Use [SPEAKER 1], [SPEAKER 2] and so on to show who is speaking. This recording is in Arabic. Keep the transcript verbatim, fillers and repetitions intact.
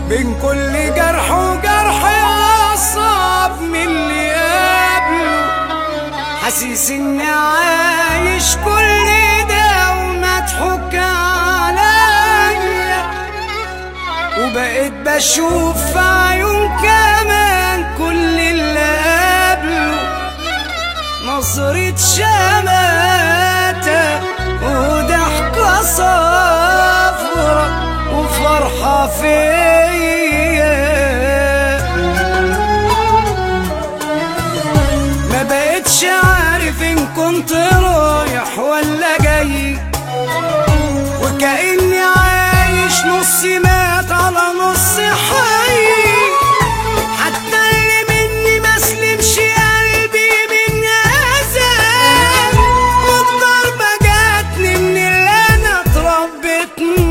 [SPEAKER 1] بين كل جرح وجرح أصعب من اللي قبله. حاسس إني عايش كل ده ومضحوك عليا، وبقيت بشوف في عيون كمان كل اللي قبله نظرة شماتة وضحكة صفرا وفرحة فيا. ما بقتش عارف إن كنت رايح ولا جاي، وكأني عايش نص مات على نص حي. حتى اللي مني ما سلمش قلبي من أذان، والضربة جاتني من اللي أنا اتربيت